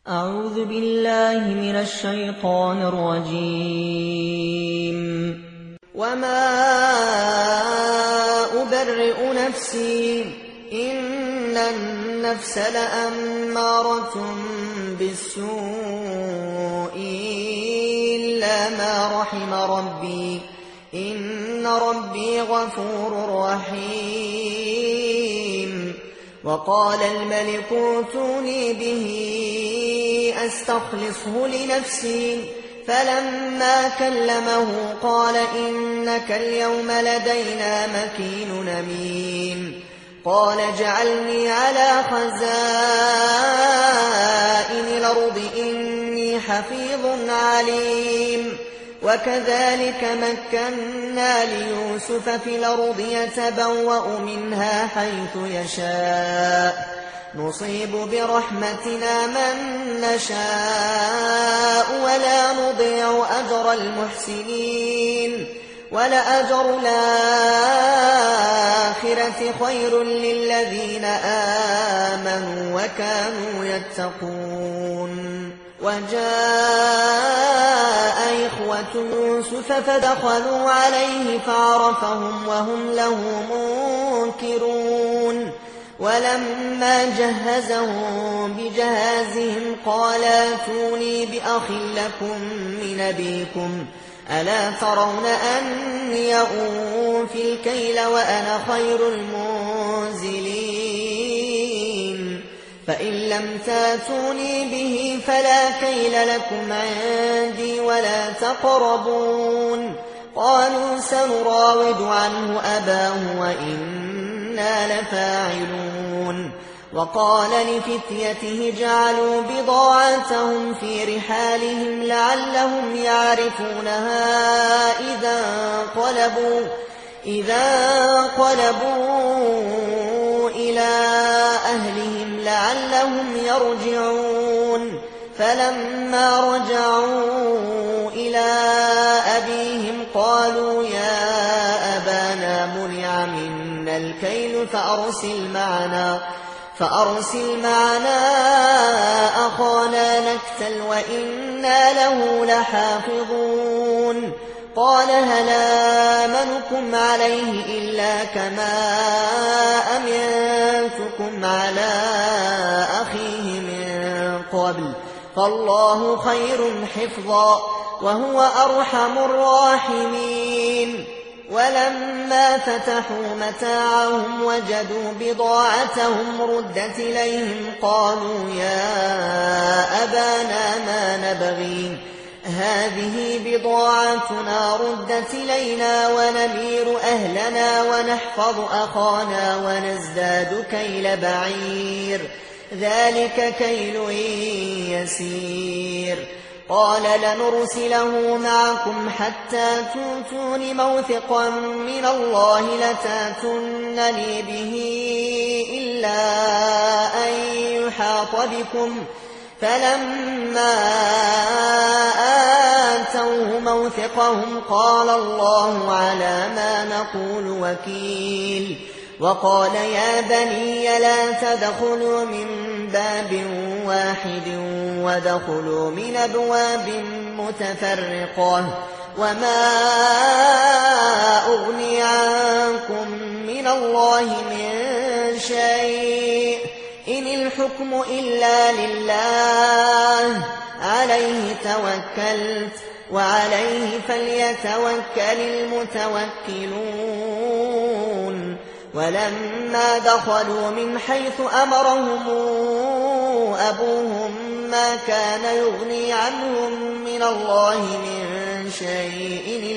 أعوذ بالله من الشيطان الرجيم. وما أبرئ نفسي إن النفس لأمارة بالسوء إلا ما رحم ربي إن ربي غفور رحيم. وقال الملك ائتوني به أستخلصه لنفسي فلما كلمه قال إنك اليوم لدينا مكين أمين. قال اجعلني على خزائن الأرض إني حفيظ عليم. وكذلك مكنا ليوسف في الأرض يتبوأ منها حيث يشاء نصيب برحمتنا من نشاء ولا نضيع أجر المحسنين. ولأجر الآخرة خير للذين آمنوا وكانوا يتقون. وجاء إخوة يوسف فدخلوا عليه فعرفهم وهم له منكرون. ولما جهزهم بجهازهم قال ائتوني بأخ لكم من أبيكم ألا ترون أني أوفي الكيل وأنا خير المنزلين. فإن لم تاتوني به فلا كيل لكم عندي ولا تقربون. قالوا سنراود عنه أباه وإنا لفاعلون. وقال لفتيته جعلوا بضاعتهم في رحالهم لعلهم يعرفونها إذا انقلبوا إلى أهلهم لعلهم يرجعون. فلما رجعوا إلى أبيهم قالوا يا أبانا منع منا الكيل فأرسل معنا أخانا نكتل وإنا له لحافظون. قال هل آمنكم عليه إلا كما أمنتكم على أخيه من قبل فالله خير حفظا وهو أرحم الراحمين. ولما فتحوا متاعهم وجدوا بضاعتهم ردت إليهم قالوا يا أبانا ما نبغي هذه بضاعتنا ردت إلينا ونمير أهلنا ونحفظ أخانا ونزداد كيل بعير ذلك كيل يسير. قال لنرسله معكم حتى تؤتون موثقا من الله لتاتونني به إلا أن يحاط بكم. فلما آتوه موثقهم قال الله على ما نقول وكيل. وقال يا بني لا تدخلوا من باب واحد وادخلوا من أبواب متفرقة وما أغني عنكم من الله من شيء إن الحكم إلا لله عليه توكلت وعليه فليتوكل المتوكلون. ولما دخلوا من حيث أمرهم أبوهم ما كان يغني عنهم من الله من شيء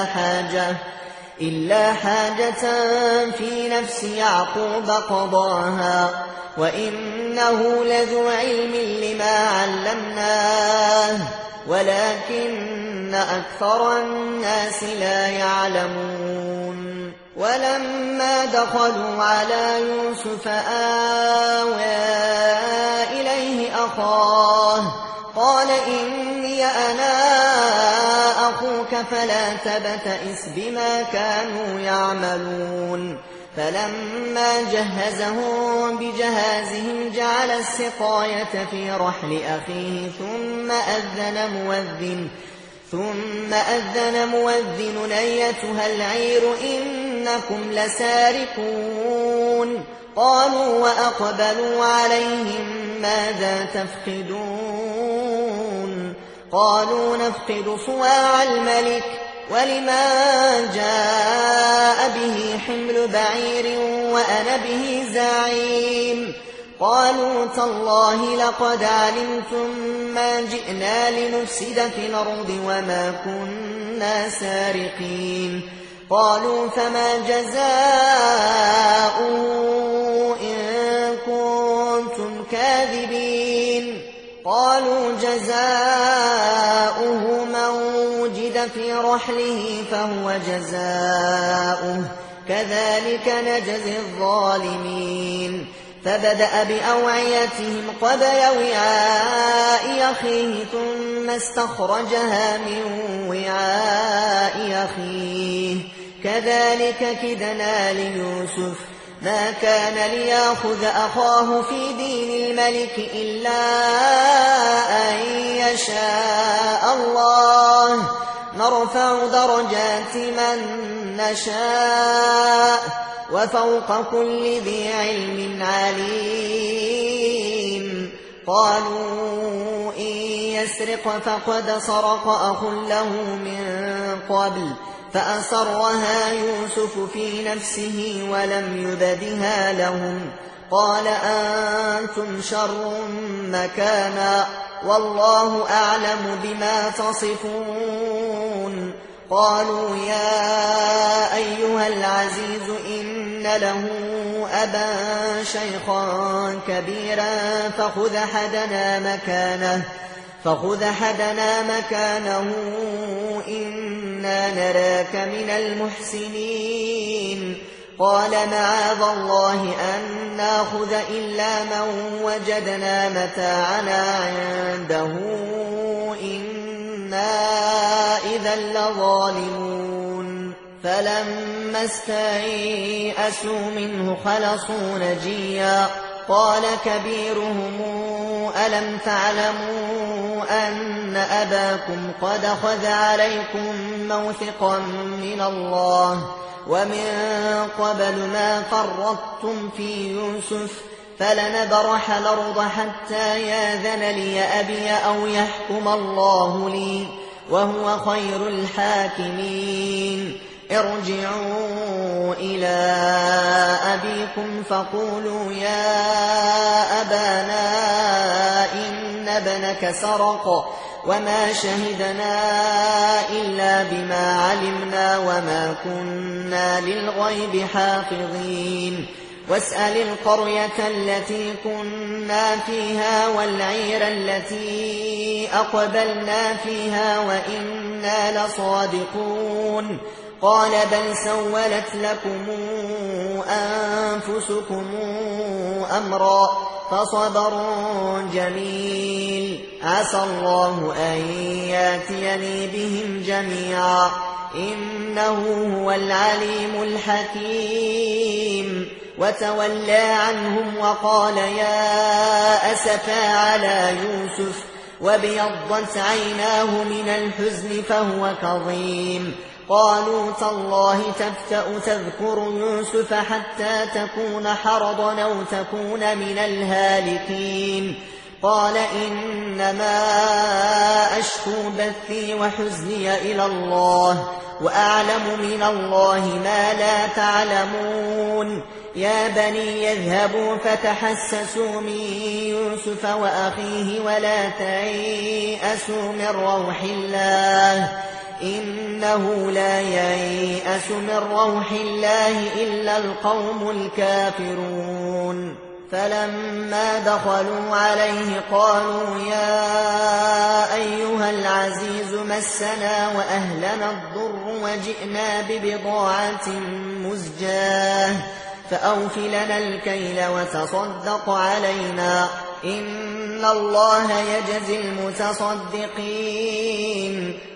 إلا حاجة في نفس يعقوب قضاها وإنه لذو علم لما علمناه ولكن أكثر الناس لا يعلمون. ولما دخلوا على يوسف آوى إليه أخاه قال إني أنا أخوك فلا تبتئس بما كانوا يعملون. فلما جهزهم بجهازهم جعل السقاية في رحل أخيه ثم أذن مؤذن أيتها العير إنكم لسارقون قالوا وأقبلوا عليهم ماذا تفقدون قالوا نفقد صواع الملك ولمن جاء به حمل بعير وأنا به زعيم قالوا تالله لقد علمتم ما جئنا لنفسد في الأرض وما كنا سارقين قالوا فما جزاؤه إن كنتم كاذبين قالوا جزاؤه من وجد في رحله فهو جزاؤه كذلك نجزي الظالمين فبدأ بأوعيتهم قبل وعاء أخيه ثم استخرجها من وعاء أخيه كذلك كدنا ليوسف ما كان ليأخذ أخاه في دين الملك إلا أن يشاء الله نرفع درجات من نشاء وفوق كل ذي علم عليم قالوا إن يسرق فقد سرق أخ له من قبل فأسرها يوسف في نفسه ولم يبدها لهم قال أنتم شر مكانا والله أعلم بما تصفون قالوا يا أيها العزيز إن له أبا شيخا كبيرا فخذ أحدنا مكانه إنا نراك من المحسنين قال معاذ الله أن نأخذ إلا من وجدنا متاعنا عنده إنا إذا لظالمون فلما استيئسوا منه خلصوا نجيا قال كبيرهم ألم تعلموا أن أباكم قد أخذ عليكم موثقا من الله ومن قبل ما فرطتم في يوسف فلنبرح الأرض حتى ياذن لي أبي أو يحكم الله لي وهو خير الحاكمين ارجعوا إلى أبيكم فقولوا يا أبانا إن ابنك سرق وما شهدنا إلا بما علمنا وما كنا للغيب حافظين واسأل القرية التي كنا فيها والعير التي أقبلنا فيها وإنا لصادقون قال بل سولت لكم أنفسكم أمرا فصبر جميل عسى الله أن ياتيني بهم جميعا إنه هو العليم الحكيم وتولى عنهم وقال يا أسفا على يوسف وابيضت عيناه من الحزن فهو كظيم قالوا تالله تفتأ تذكر يوسف حتى تكون حرضا أو تكون من الهالكين قال إنما أشكو بثي وحزني إلى الله وأعلم من الله ما لا تعلمون يا بني يذهبوا فتحسسوا من يوسف وأخيه ولا تيأسوا من روح الله إنه لا ييأس من روح الله إلا القوم الكافرون فلما دخلوا عليه قالوا يا أيها العزيز مسنا وأهلنا الضر وجئنا ببضاعة مزجاة فأوف لنا الكيل وتصدق علينا إن الله يجزي المتصدقين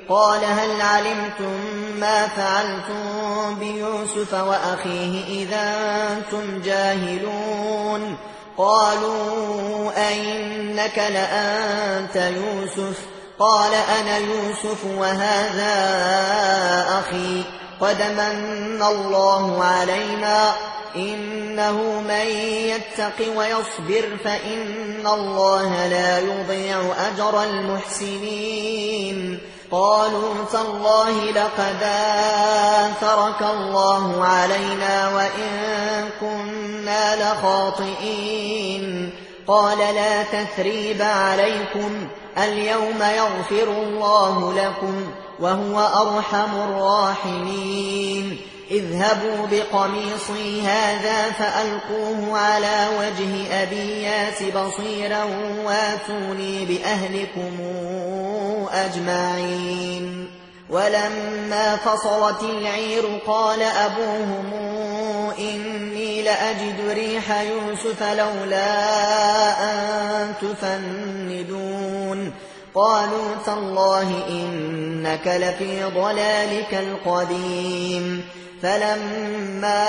قال هل علمتم ما فعلتم بيوسف وأخيه إذا أنتم جاهلون قالوا أئنك لأنت يوسف قال أنا يوسف وهذا أخي قد من الله علينا إنه من يتق ويصبر فإن الله لا يضيع أجر المحسنين قالوا تالله لقد آثرك الله علينا وإن كنا لخاطئين قال لا تثريب عليكم اليوم يغفر الله لكم وهو أرحم الراحمين اذهبوا بقميصي هذا فألقوه على وجه أبي يأت بصيرا واتوني بأهلكم أجمعين ولما فصلت العير قال أبوهم إني لأجد ريح يوسف لولا أن تفندون قالوا تالله إنك لفي ضلالك القديم فلما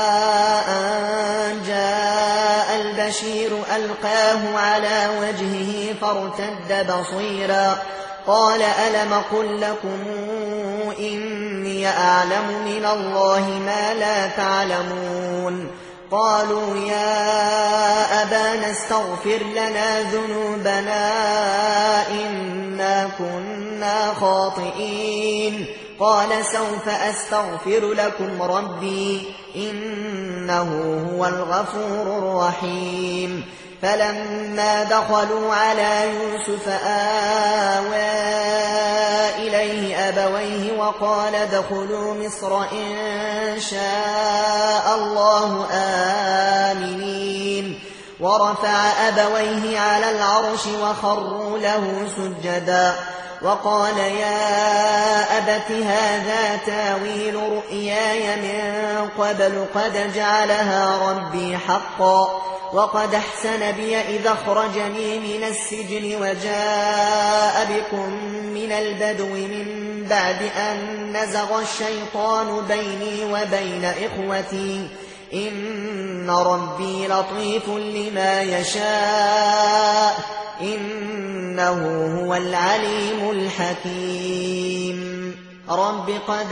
أن جاء البشير ألقاه على وجهه فارتد بصيرا قال ألم قل لكم إني أعلم من الله ما لا تعلمون قالوا يا أبانا استغفر لنا ذنوبنا إنا كنا خاطئين قال سوف أستغفر لكم ربي إنه هو الغفور الرحيم فلما دخلوا على يوسف آوى إليه أبويه وقال ادخلوا مصر إن شاء الله آمنين ورفع أبويه على العرش وخروا له سجدا وقال يا أبت هذا تاويل رؤياي من قبل قد جعلها ربي حقا وقد أحسن بي إذا أخرجني من السجن وجاء بكم من البدو من بعد أن نزغ الشيطان بيني وبين إخوتي إن ربي لطيف لما يشاء إنه هو العليم الحكيم رب قد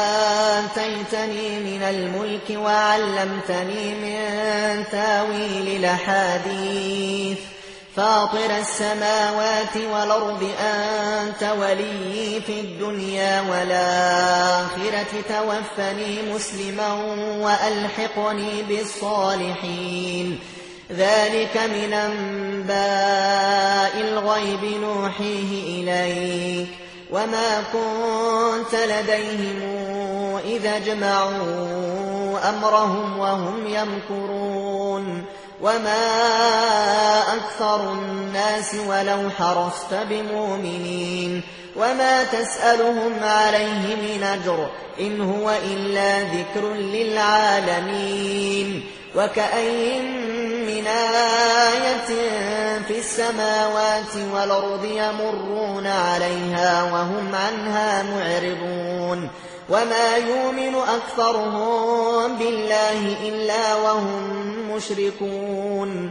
آتيتني من الملك وعلمتني من تاويل الأحاديث فاطر السماوات والأرض أنت ولي في الدنيا والآخرة توفني مسلما وألحقني بالصالحين ذلك من أنباء الغيب نوحيه إليك وما كنت لديهم إذا اجمعوا أمرهم وهم يمكرون وما أكثر الناس ولو حرصت بمؤمنين وما تسألهم عليه من أجر إن هو إلا ذكر للعالمين وكأين من آية في السماوات والأرض يمرون عليها وهم عنها معرضون وما يؤمن أكثرهم بالله إلا وهم مشركون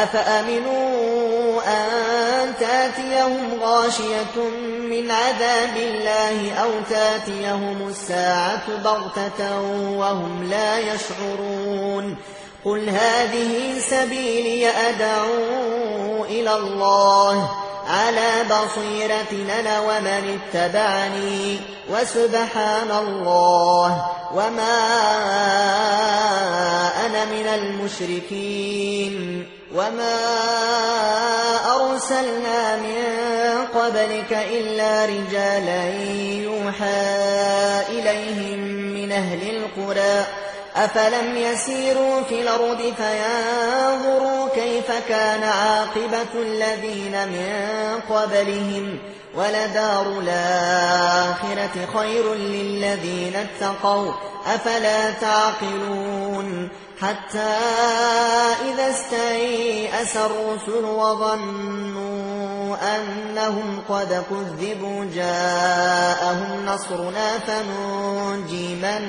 أفأمنوا أن تأتيهم غاشية من عذاب الله أو تأتيهم الساعة بغتة وهم لا يشعرون قل هذه سبيلي أدعو إلى الله على بصيرة أنا ومن اتبعني وسبحان الله وما أنا من المشركين وما أرسلنا من قبلك إلا رجالا يوحى إليهم من أهل القرى أفلم يسيروا في الأرض فينظروا كيف كان عاقبة الذين من قبلهم ولدار الآخرة خير للذين اتقوا أفلا تعقلون حتى إذا استيأس الرسل وظنوا أنهم قد كذبوا جاءهم نصرنا فننجي من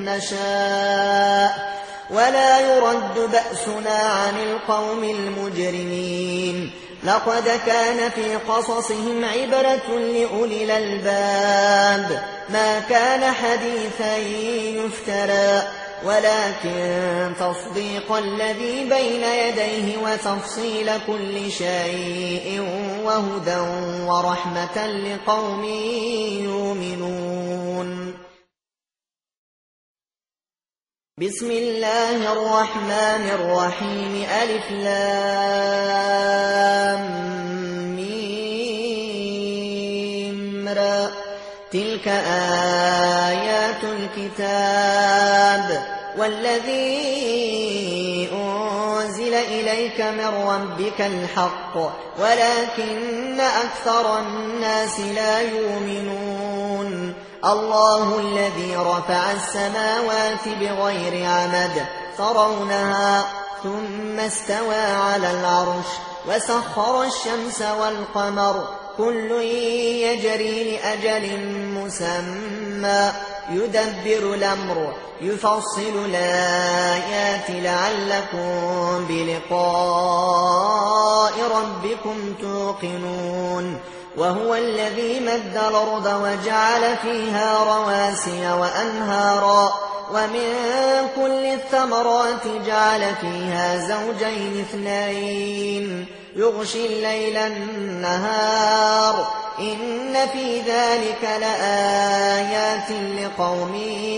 نشاء ولا يرد بأسنا عن القوم المجرمين. لقد كان في قصصهم عبرة لأولي الألباب ما كان حديثا يفترى ولكن تصديق الذي بين يديه وتفصيل كل شيء وهدى ورحمة لقوم يؤمنون. بسم الله الرحمن الرحيم. ألف لام ميم را. تلك آيات الكتاب والذي أنزل إليك من ربك الحق ولكن أكثر الناس لا يؤمنون. الله الذي رفع السماوات بغير عمد ترونها ثم استوى على العرش وسخر الشمس والقمر كل يجري لأجل مسمى يدبر الأمر يفصل الآيات لعلكم بلقاء ربكم توقنون. وهو الذي مد الأرض وجعل فيها رواسي وأنهارا ومن كل الثمرات جعل فيها زوجين اثنين يغشي الليل النهار إن في ذلك لآيات لقوم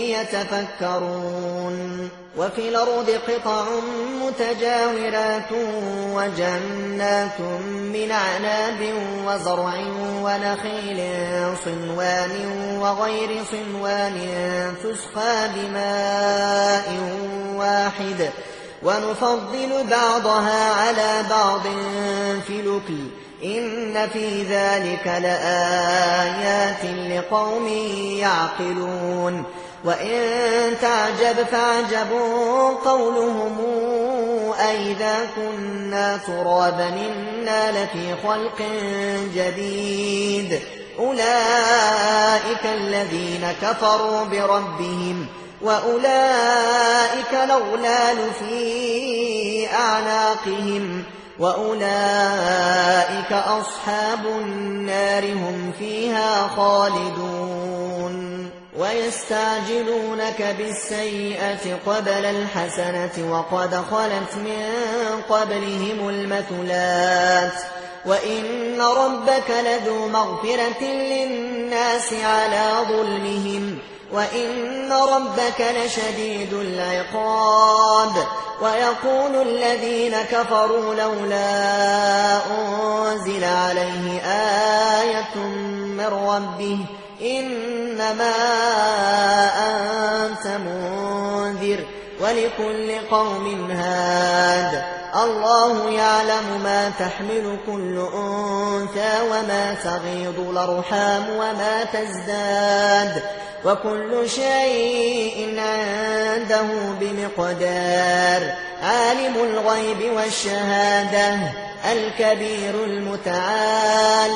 يتفكرون. وفي الأرض قطع متجاورات وجنات من أعناب وزرع ونخيل صنوان وغير صنوان تسقى بماء واحد ونفضل بعضها على بعض في الأكل إن في ذلك لآيات لقوم يعقلون. وإن تعجب فعجب قولهم أئذا كنا ترابا إنا لفي خلق جديد أولئك الذين كفروا بربهم وأولئك الأغلال في أعناقهم وأولئك أصحاب النار هم فيها خالدون. ويستعجلونك بالسيئة قبل الحسنة وقد خلت من قبلهم المثلات وإن ربك لذو مغفرة للناس على ظلمهم وإن ربك لشديد العقاب. ويقول الذين كفروا لولا أنزل عليه آية من ربه إنما أنت منذر ولكل قوم هاد. الله يعلم ما تحمل كل أنثى وما تغيض الأرحام وما تزداد وكل شيء عنده بمقدار. عالم الغيب والشهادة الكبير المتعال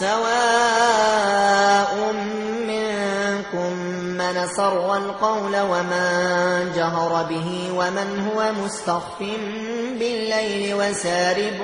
سواء منكم من سر القول ومن جهر به ومن هو مستخف بالليل وسارب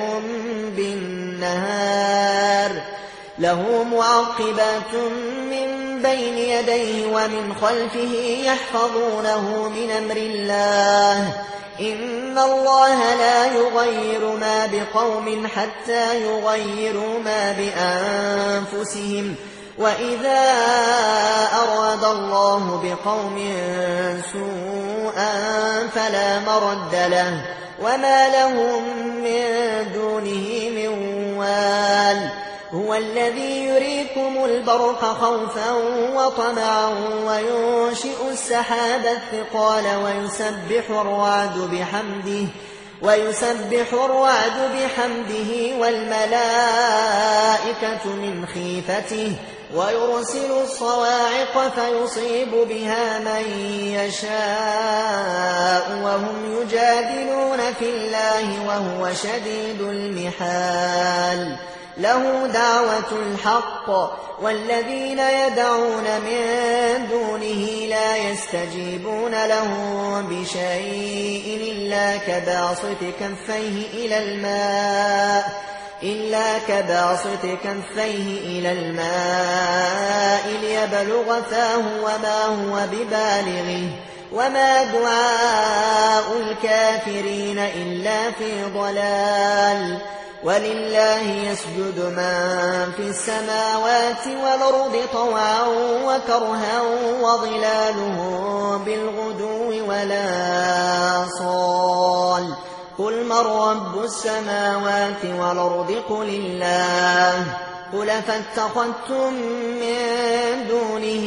بالنهار له معقبات من بين يديه ومن خلفه يحفظونه من أمر الله إن الله لا يغير ما بقوم حتى يغيروا ما بأنفسهم وإذا أراد الله بقوم سوءا فلا مرد له وما لهم من دونه من وال. هو الذي يريكم البرق خوفا وطمعا وينشئ السحاب الثقال ويسبح الرعد بحمده والملائكة من خيفته ويرسل الصواعق فيصيب بها من يشاء وهم يجادلون في الله وهو شديد المحال. له دعوة الحق والذين يدعون من دونه لا يستجيبون له بشيء إلا كباسط كفيه إلى الماء ليبلغ فاه وما هو ببالغه وما دعاء الكافرين إلا في ضلال ولله يسجد من في السماوات والأرض طوعا وكرها وظلالهم بالغدو والآصال قل من رب السماوات والأرض قل الله قل فاتخذتم من دونه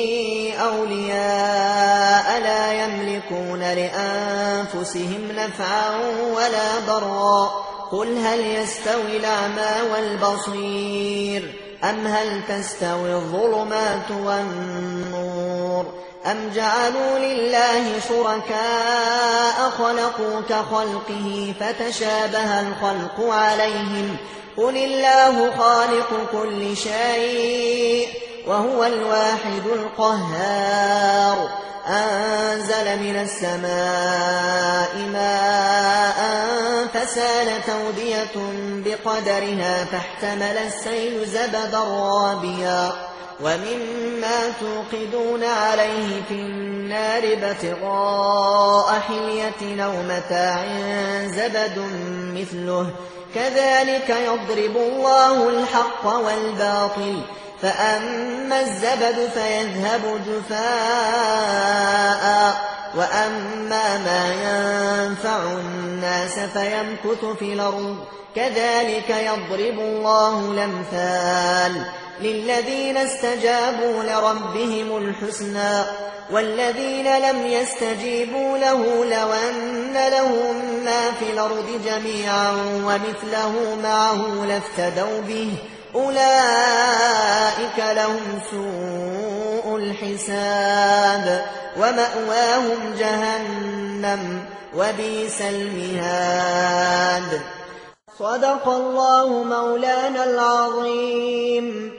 أولياء لا يملكون لأنفسهم نفعا ولا ضرا قل هل يستوي الأعمى والبصير أم هل تستوي الظلمات والنور أم جعلوا لله شركاء خلقوا كخلقه فتشابه الخلق عليهم قل الله خالق كل شيء وهو الواحد القهار أنزل من السماء ماء فسالت أودية بقدرها فاحتمل السيل زبدا رابيا ومما توقدون عليه في النار ابتغاء حلية أو متاع زبد مثله كذلك يضرب الله الحق والباطل فأما الزبد فيذهب جفاء وأما ما ينفع الناس فيمكث في الأرض كذلك يضرب الله الأمثال للذين استجابوا لربهم الحسنى والذين لم يستجيبوا له لو أن لهم ما في الأرض جميعا ومثله معه لافتدوا به أولئك لهم سوء الحساب ومأواهم جهنم وبئس المهاد صدق الله مولانا العظيم.